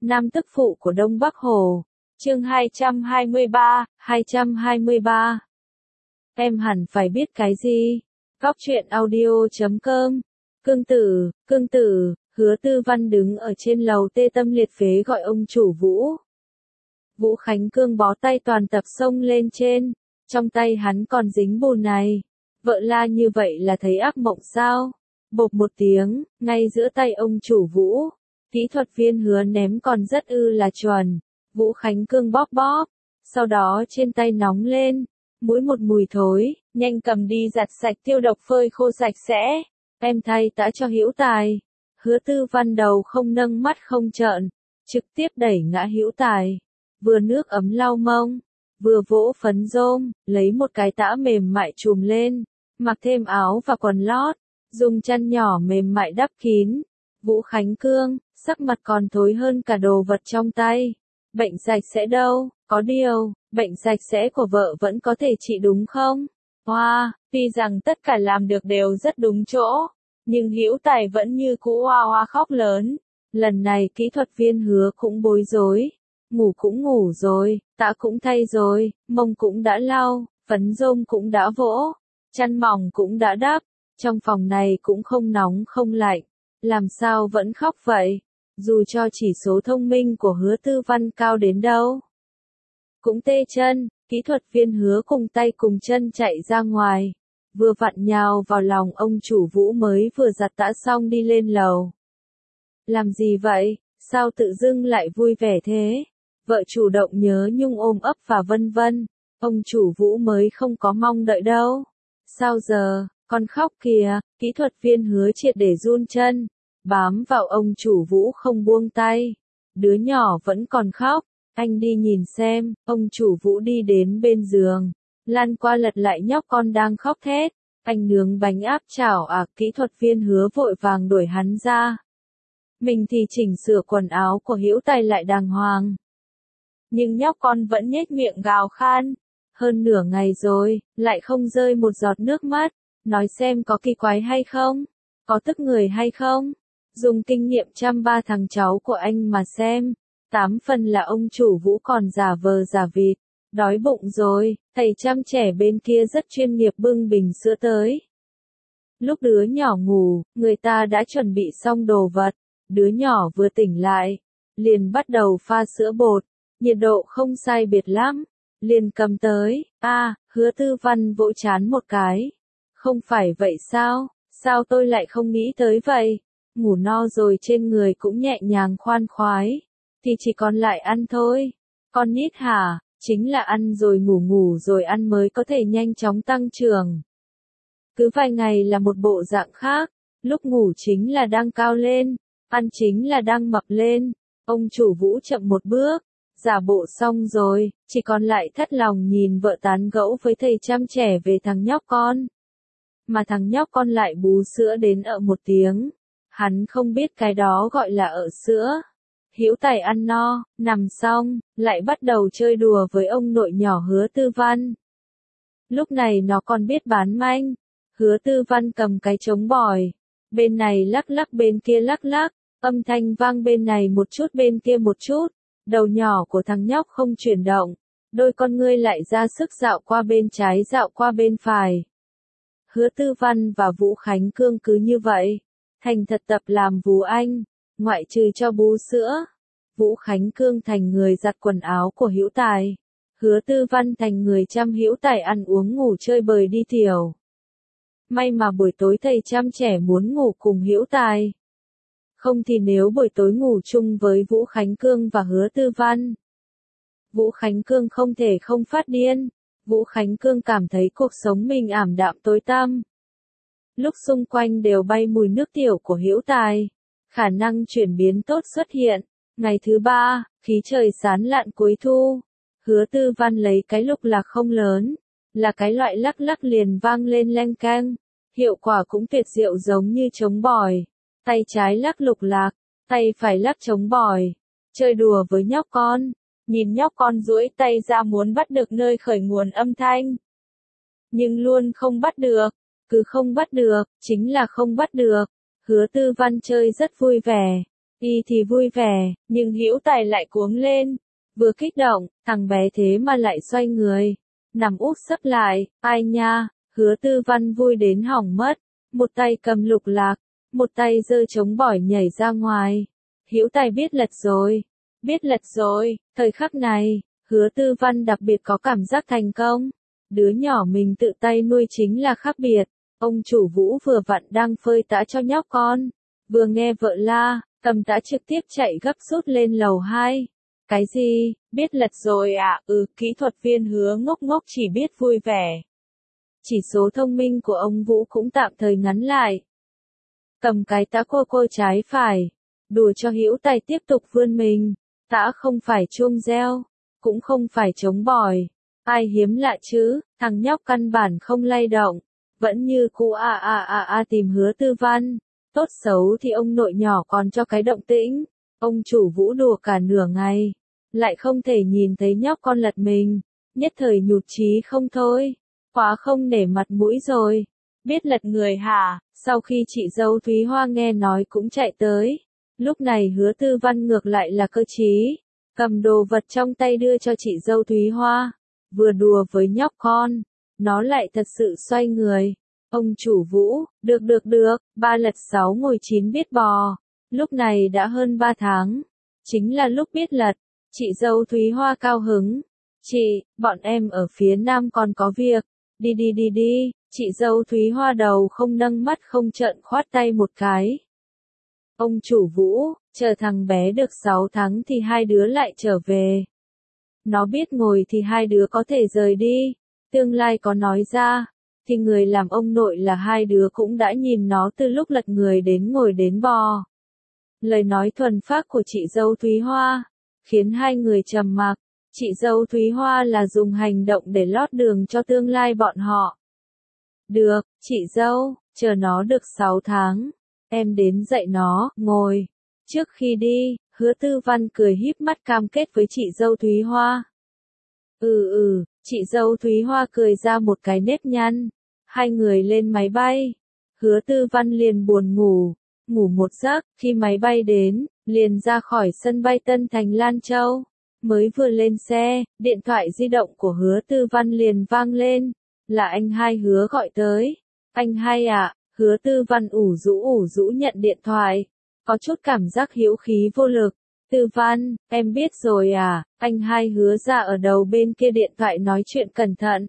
Nam tức phụ của Đông Bắc Hồ. Chương 223. Em hẳn phải biết cái gì? Góc truyện audio.com. Cương tử, Hứa Tư Văn đứng ở trên lầu tê tâm liệt phế gọi ông chủ Vũ. Vũ Khánh Cương bó tay toàn tập xông lên trên, trong tay hắn còn dính bùn này. Vợ la như vậy là thấy ác mộng sao? Bộp một tiếng, ngay giữa tay ông chủ Vũ. Kỹ thuật viên Hứa ném còn rất là chuẩn. Vũ Khánh Cương bóp bóp, sau đó trên tay nóng lên, mũi một mùi thối, nhanh cầm đi giặt sạch tiêu độc phơi khô sạch sẽ. Em thay tã cho Hữu Tài. Hứa Tư Văn đầu không nâng mắt không trợn, trực tiếp đẩy ngã Hữu Tài. Vừa nước ấm lau mông, vừa vỗ phấn rôm, lấy một cái tã mềm mại trùm lên, mặc thêm áo và quần lót, dùng chăn nhỏ mềm mại đắp kín. Vũ Khánh Cương, sắc mặt còn thối hơn cả đồ vật trong tay. Bệnh sạch sẽ đâu, có điều, bệnh sạch sẽ của vợ vẫn có thể trị đúng không? Tuy rằng tất cả làm được đều rất đúng chỗ, nhưng Hữu Tài vẫn như cũ hoa hoa khóc lớn. Lần này kỹ thuật viên Hứa cũng bối rối. Ngủ cũng ngủ rồi, tã cũng thay rồi, mông cũng đã lau, phấn rôm cũng đã vỗ, chăn mỏng cũng đã đắp, trong phòng này cũng không nóng không lạnh, làm sao vẫn khóc vậy? Dù cho chỉ số thông minh của Hứa Tư Văn cao đến đâu, cũng tê chân. Kỹ thuật viên Hứa cùng tay cùng chân chạy ra ngoài, vừa vặn nhào vào lòng ông chủ Vũ mới vừa giặt tã xong đi lên lầu. Làm gì vậy? Sao tự dưng lại vui vẻ thế? Vợ chủ động nhớ nhung ôm ấp và vân vân. Ông chủ Vũ mới không có mong đợi đâu. Sao giờ, con khóc kìa. Kỹ thuật viên Hứa triệt để run chân, bám vào ông chủ Vũ không buông tay. Đứa nhỏ vẫn còn khóc. Anh đi nhìn xem. Ông chủ Vũ đi đến bên giường, lăn qua lật lại nhóc con đang khóc thét. Anh nướng bánh áp chảo à? Kỹ thuật viên Hứa vội vàng đuổi hắn ra. Mình thì chỉnh sửa quần áo của Hữu Tài lại đàng hoàng, nhưng nhóc con vẫn nhếch miệng gào khan. Hơn nửa ngày rồi, lại không rơi một giọt nước mắt. Nói xem có kỳ quái hay không? Có tức người hay không? Dùng kinh nghiệm chăm ba thằng cháu của anh mà xem. 8 phần là ông chủ Vũ còn giả vờ giả vịt. Đói bụng rồi, thầy chăm trẻ bên kia rất chuyên nghiệp bưng bình sữa tới. Lúc đứa nhỏ ngủ, người ta đã chuẩn bị xong đồ vật. Đứa nhỏ vừa tỉnh lại, liền bắt đầu pha sữa bột. Nhiệt độ không sai biệt lắm, liền cầm tới. Hứa Tư Văn vỗ chán một cái. Không phải vậy sao? Sao tôi lại không nghĩ tới vậy? Ngủ no rồi trên người cũng nhẹ nhàng khoan khoái, thì chỉ còn lại ăn thôi. Con nít hả? Chính là ăn rồi ngủ rồi ăn mới có thể nhanh chóng tăng trưởng. Cứ vài ngày là một bộ dạng khác, lúc ngủ chính là đang cao lên, ăn chính là đang mập lên. Ông chủ Vũ chậm một bước. Giả bộ xong rồi, chỉ còn lại thất lòng nhìn vợ tán gẫu với thầy chăm trẻ về thằng nhóc con. Mà thằng nhóc con lại bú sữa đến ợ một tiếng. Hắn không biết cái đó gọi là ợ sữa. Hữu Tài ăn no, nằm xong, lại bắt đầu chơi đùa với ông nội nhỏ Hứa Tư Văn. Lúc này nó còn biết bán manh. Hứa Tư Văn cầm cái trống bòi, bên này lắc lắc bên kia lắc lắc, âm thanh vang bên này một chút bên kia một chút. Đầu nhỏ của thằng nhóc không chuyển động, đôi con ngươi lại ra sức dạo qua bên trái dạo qua bên phải. Hứa Tư Văn và Vũ Khánh Cương cứ như vậy, thành thật tập làm vú anh, ngoại trừ cho bú sữa. Vũ Khánh Cương thành người giặt quần áo của Hữu Tài, Hứa Tư Văn thành người chăm Hữu Tài ăn uống ngủ chơi bời đi tiểu. May mà buổi tối thầy chăm trẻ muốn ngủ cùng Hữu Tài. Không thì nếu buổi tối ngủ chung với Vũ Khánh Cương và Hứa Tư Văn, Vũ Khánh Cương không thể không phát điên. Vũ Khánh Cương cảm thấy cuộc sống mình ảm đạm tối tăm. Lúc xung quanh đều bay mùi nước tiểu của Hữu Tài, khả năng chuyển biến tốt xuất hiện. Ngày thứ 3, khí trời sán lạn cuối thu. Hứa Tư Văn lấy cái lục lạc không lớn, là cái loại lắc lắc liền vang lên leng keng. Hiệu quả cũng tuyệt diệu giống như trống bòi. Tay trái lắc lục lạc, tay phải lắc trống bòi. Chơi đùa với nhóc con. Nhìn nhóc con duỗi tay ra muốn bắt được nơi khởi nguồn âm thanh. Nhưng luôn không bắt được. Cứ không bắt được, chính là không bắt được. Hứa Tư Văn chơi rất vui vẻ. Y thì vui vẻ, nhưng Hữu Tài lại cuống lên. Vừa kích động, thằng bé thế mà lại xoay người. Nằm úp sấp lại, ai nha, Hứa Tư Văn vui đến hỏng mất. Một tay cầm lục lạc, một tay giơ chống bỏi nhảy ra ngoài. Hữu Tài biết lật rồi. Biết lật rồi, thời khắc này, Hứa Tư Văn đặc biệt có cảm giác thành công. Đứa nhỏ mình tự tay nuôi chính là khác biệt. Ông chủ Vũ vừa vặn đang phơi tã cho nhóc con. Vừa nghe vợ la, cầm tã trực tiếp chạy gấp rút lên lầu 2. Cái gì, biết lật rồi à? Kỹ thuật viên Hứa ngốc ngốc chỉ biết vui vẻ. Chỉ số thông minh của ông Vũ cũng tạm thời ngắn lại. Cầm cái tã cô trái phải. Đùa cho Hữu Tài tiếp tục vươn mình. Tã không phải chuông reo, cũng không phải chống bỏi. Ai hiếm lạ chứ, thằng nhóc căn bản không lay động. Vẫn như cũ tìm Hứa Tư Văn. Tốt xấu thì ông nội nhỏ còn cho cái động tĩnh. Ông chủ Vũ đùa cả nửa ngày. Lại không thể nhìn thấy nhóc con lật mình. Nhất thời nhụt chí không thôi. Quá không nể mặt mũi rồi. Biết lật người hả? Sau khi chị dâu Thúy Hoa nghe nói cũng chạy tới. Lúc này Hứa Tư Văn ngược lại là cơ trí. Cầm đồ vật trong tay đưa cho chị dâu Thúy Hoa. Vừa đùa với nhóc con. Nó lại thật sự xoay người. Ông chủ Vũ, được, 3 lật 6 ngồi 9 biết bò. Lúc này đã hơn 3 tháng. Chính là lúc biết lật. Chị dâu Thúy Hoa cao hứng. Chị, bọn em ở phía nam còn có việc. Đi. Chị dâu Thúy Hoa đầu không nâng mắt không trợn khoát tay một cái. Ông chủ Vũ, chờ thằng bé được 6 tháng thì hai đứa lại trở về. Nó biết ngồi thì hai đứa có thể rời đi. Tương lai có nói ra, thì người làm ông nội là hai đứa cũng đã nhìn nó từ lúc lật người đến ngồi đến bò. Lời nói thuần phác của chị dâu Thúy Hoa, khiến hai người trầm mặc. Chị dâu Thúy Hoa là dùng hành động để lót đường cho tương lai bọn họ. Được, chị dâu, chờ nó được 6 tháng. Em đến dạy nó, ngồi. Trước khi đi, Hứa Tư Văn cười híp mắt cam kết với chị dâu Thúy Hoa. Chị dâu Thúy Hoa cười ra một cái nếp nhăn. Hai người lên máy bay. Hứa Tư Văn liền buồn ngủ. Ngủ một giấc, khi máy bay đến, liền ra khỏi sân bay Tân Thành Lan Châu. Mới vừa lên xe, điện thoại di động của Hứa Tư Văn liền vang lên. Là anh hai Hứa gọi tới. Anh hai à? Hứa Tư Văn ủ rũ nhận điện thoại. Có chút cảm giác hữu khí vô lực. Tư Văn, em biết rồi à? Anh hai Hứa ra ở đầu bên kia điện thoại nói chuyện cẩn thận.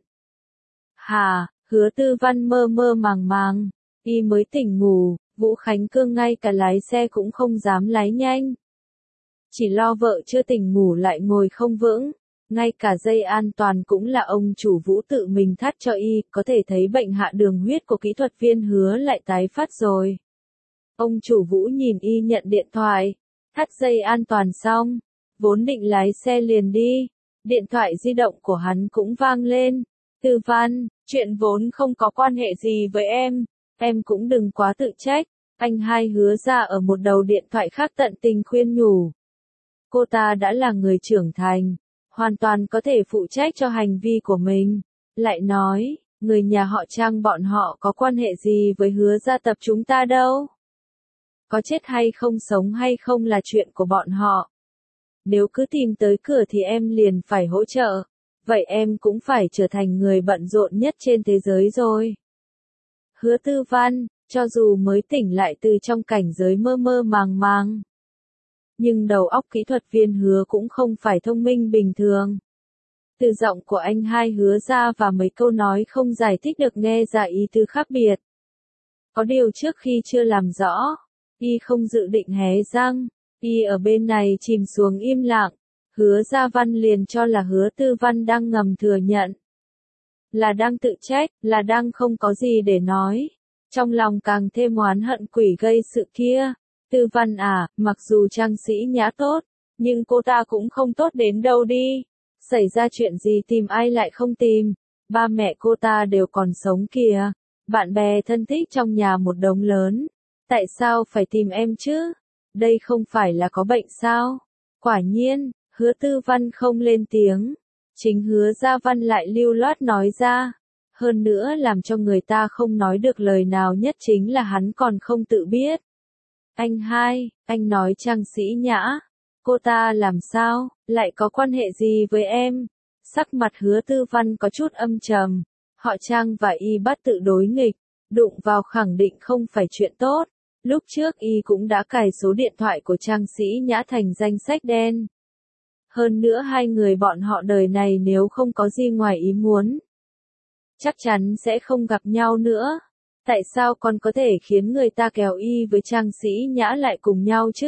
Hà, Hứa Tư Văn mơ mơ màng. Y mới tỉnh ngủ, Vũ Khánh Cương ngay cả lái xe cũng không dám lái nhanh. Chỉ lo vợ chưa tỉnh ngủ lại ngồi không vững. Ngay cả dây an toàn cũng là ông chủ Vũ tự mình thắt cho y, có thể thấy bệnh hạ đường huyết của kỹ thuật viên Hứa lại tái phát rồi. Ông chủ Vũ nhìn y nhận điện thoại, thắt dây an toàn xong, vốn định lái xe liền đi, điện thoại di động của hắn cũng vang lên. Tư Văn, chuyện vốn không có quan hệ gì với em cũng đừng quá tự trách. Anh hai Hứa ra ở một đầu điện thoại khác tận tình khuyên nhủ. Cô ta đã là người trưởng thành, hoàn toàn có thể phụ trách cho hành vi của mình. Lại nói, người nhà họ Trang bọn họ có quan hệ gì với Hứa gia tập chúng ta đâu. Có chết hay không sống hay không là chuyện của bọn họ. Nếu cứ tìm tới cửa thì em liền phải hỗ trợ. Vậy em cũng phải trở thành người bận rộn nhất trên thế giới rồi. Hứa Tư Văn, cho dù mới tỉnh lại từ trong cảnh giới mơ mơ màng. Nhưng đầu óc kỹ thuật viên Hứa cũng không phải thông minh bình thường. Từ giọng của anh hai Hứa ra và mấy câu nói không giải thích được nghe ra ý tứ khác biệt. Có điều trước khi chưa làm rõ, y không dự định hé răng, y ở bên này chìm xuống im lặng. Hứa Gia Văn liền cho là Hứa Tư Văn đang ngầm thừa nhận. Là đang tự trách, là đang không có gì để nói. Trong lòng càng thêm oán hận quỷ gây sự kia. Tư Văn à, mặc dù trang sĩ nhã tốt, nhưng cô ta cũng không tốt đến đâu đi. Xảy ra chuyện gì tìm ai lại không tìm. Ba mẹ cô ta đều còn sống kìa. Bạn bè thân thích trong nhà một đống lớn. Tại sao phải tìm em chứ? Đây không phải là có bệnh sao? Quả nhiên, Hứa Tư Văn không lên tiếng. Chính Hứa Gia Văn lại lưu loát nói ra. Hơn nữa làm cho người ta không nói được lời nào nhất chính là hắn còn không tự biết. Anh hai, anh nói Trang Sĩ Nhã. Cô ta làm sao, lại có quan hệ gì với em? Sắc mặt Hứa Tư Văn có chút âm trầm. Họ Trang và Y bắt tự đối nghịch, đụng vào khẳng định không phải chuyện tốt. Lúc trước Y cũng đã cài số điện thoại của Trang Sĩ Nhã thành danh sách đen. Hơn nữa hai người bọn họ đời này nếu không có gì ngoài ý muốn, chắc chắn sẽ không gặp nhau nữa. Tại sao còn có thể khiến người ta kéo Y với Trang Sĩ Nhã lại cùng nhau chứ?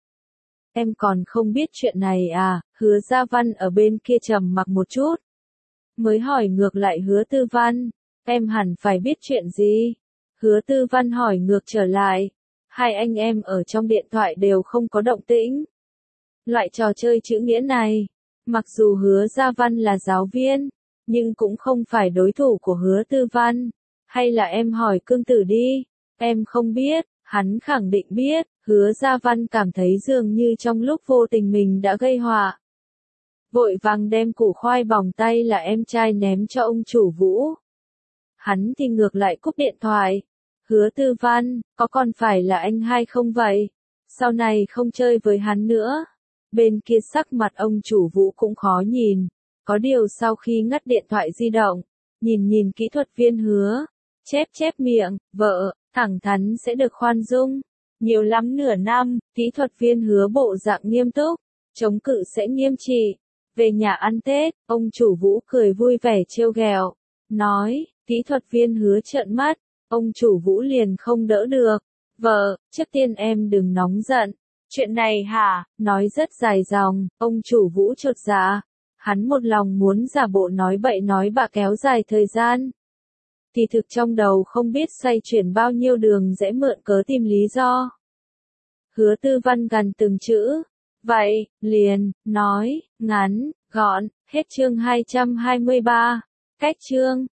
Em còn không biết chuyện này à? Hứa Gia Văn ở bên kia trầm mặc một chút, mới hỏi ngược lại Hứa Tư Văn, em hẳn phải biết chuyện gì? Hứa Tư Văn hỏi ngược trở lại, hai anh em ở trong điện thoại đều không có động tĩnh. Loại trò chơi chữ nghĩa này, mặc dù Hứa Gia Văn là giáo viên, nhưng cũng không phải đối thủ của Hứa Tư Văn. Hay là em hỏi Cương Tử đi, em không biết, hắn khẳng định biết. Hứa Gia Văn cảm thấy dường như trong lúc vô tình mình đã gây họa. Vội vàng đem củ khoai bỏng tay là em trai ném cho ông chủ Vũ. Hắn thì ngược lại cúp điện thoại. Hứa Tư Văn, có còn phải là anh hai không vậy? Sau này không chơi với hắn nữa. Bên kia sắc mặt ông chủ Vũ cũng khó nhìn. Có điều sau khi ngắt điện thoại di động, nhìn kỹ thuật viên Hứa, chép miệng, vợ, thẳng thắn sẽ được khoan dung. Nhiều lắm nửa năm, kỹ thuật viên Hứa bộ dạng nghiêm túc, chống cự sẽ nghiêm trị. Về nhà ăn Tết, ông chủ Vũ cười vui vẻ trêu ghẹo, nói, kỹ thuật viên Hứa trợn mắt, ông chủ Vũ liền không đỡ được. Vợ, trước tiên em đừng nóng giận. Chuyện này hả? Nói rất dài dòng, ông chủ Vũ chột dạ. Hắn một lòng muốn giả bộ nói bậy nói bạ kéo dài thời gian. Thì thực trong đầu không biết xoay chuyển bao nhiêu đường dễ mượn cớ tìm lý do. Hứa Tư Văn gần từng chữ. Vậy, liền, nói, ngắn, gọn, hết chương 223. Cách chương.